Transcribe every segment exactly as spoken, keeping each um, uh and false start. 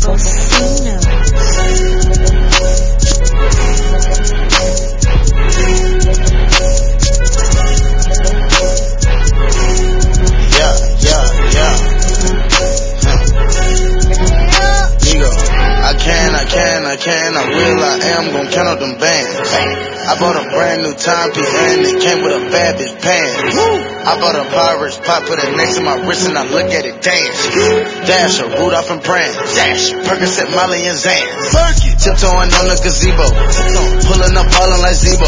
Bocino. Yeah, yeah, yeah. Huh. Ego. I can, I can, I can, I will, I am gon' count up them bands. I bought a brand new timepiece and it came with a bad bitch pants. I bought a Pirates pop, put it next to my wrist and I look at it dance. Dasher, Rudolph and Prance. Dash, Percocet, Molly and Zans. Tiptoeing on the gazebo. Pulling up, ballin' like Zebo.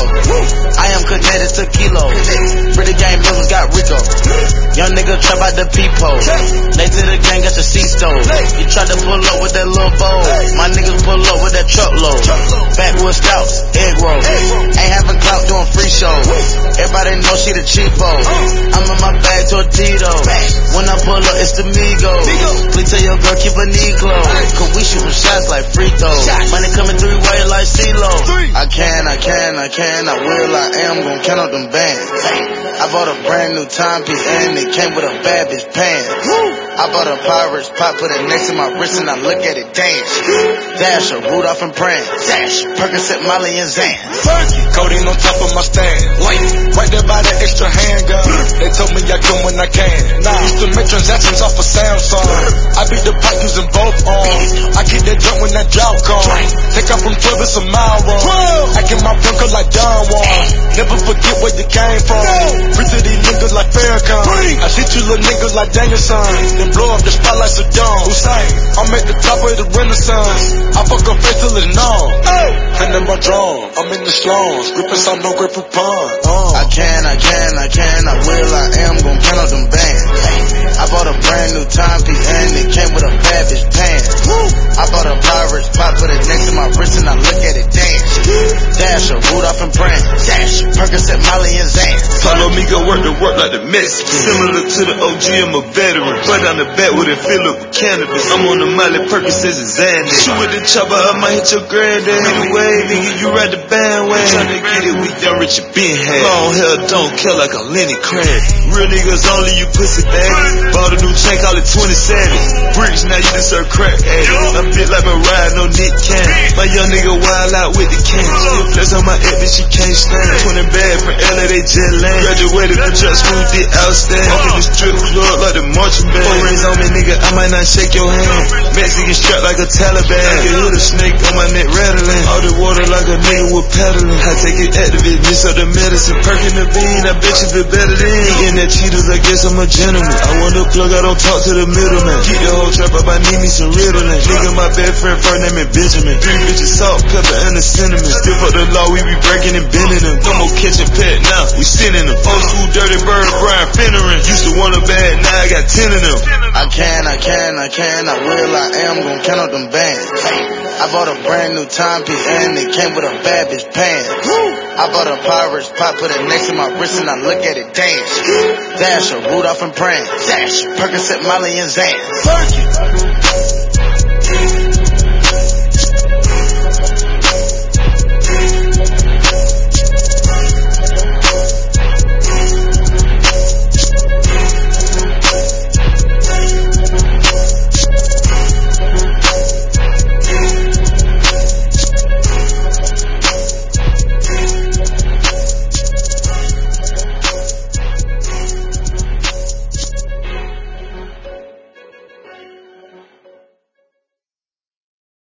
I am connected to kilos. Pretty game members got Rico. Young nigga trap out the peephole. Late to the gang, got the C-stove. You tried to pull up with that little bowl. My niggas pull up with that truckload. Backwood scouts, egg roll. Ain't having clout doing free shows. Everybody know she the cheapo. I'm in my bag Tortito. When I pull up, it's the Migos. Please tell your girl keep her knee closed. Cause we shootin' shots like free throws. Money coming three way like CeeLo. I can, I can, I can, I will, I am gon' count up them bands. I bought a brand new timepiece and it came with a bad bitch pants. I bought a Pirates pop, put it next to my wrist and I look at it dance. Dasher, Rudolph and Prance. Dash, Percocet, Molly and Zans. Codeine on top of my stand. Right there by that extra handgun. They told me I come when I can. Nah, used to make transactions off of Samsung. I beat the pipe using both arms. I keep that jump when that drought comes. Take off from twelve, it's a mile run. I get my bunker like Don Juan. Never forget where you came from. Free to these niggas like Farrakhan. I hit you little niggas like Danielson. Then blow up the spot like Saddam Hussein. I'm at the top of the Renaissance. I fuck her face till it's numb. And then my drum, I'm in the slums. Gripping some no grip upon. Uh. I can, I can, I can, I will, I am gon' count up them bands. I bought a brand new timepiece and it came with a bad bitch pants. I bought a Pirates pop, put it next to my wrist and I look at it dance. Dasher, Rudolph and Prance. Dash, Percocet, Molly and Zans. Follow me, go work to work like the Mexicans. Similar to the O G, I'm a veteran. But on the back with it fill up with cannabis. I'm on the Molly Percocets and Xanax. Shoot with the chopper, I might hit your granddad. Anyway, nigga, you ride the bandwagon. Tryna get it, we done rich and been had. Long hair don't kill like a Lenny Kravitz. Real niggas only, you pussy bag. Bought a new chain, call it twenty savage. Bricks, now you just serve crack addict. I'm bit like my ride, no Nick Cannon. My young nigga wild out with the can. Still flex on my ex, she can't stand. twenty bad from L A, they jet land. Graduated from Chuck School, did outstanding. Walk in the strip club like the marching band. Four rings on me, nigga, I might not shake your hand. Mexican strapped like a Taliban. I can hear the snake on my neck rattling. All the water like a nigga with paddling. I take it activate, mix up the medicine. Perking the bean, I bet you feel better than. Eating that Cheetos, I guess I'm a gentleman. I want the plug, I don't talk to the middleman. Keep the whole trap up, I need me some Ritalin. Nigga, my best friend, first name is Benjamin. Three bitches, salt, pepper, and a cinnamon. Still fuck the law, we be breaking and bending them. No more catching pet now, we sending them. Old school dirty bird, Brian Finneran. Used to want a bad, now I got ten of them. I can, I can, I can, I will, I am gon' count up them bands. I bought a brand new timepiece and it came with a bad bitch pants. I bought a Pirates pop, put it next to my wrist and I look at it dance. Dasher, Rudolph and Prance. Dash, Percocet, Molly and Zans.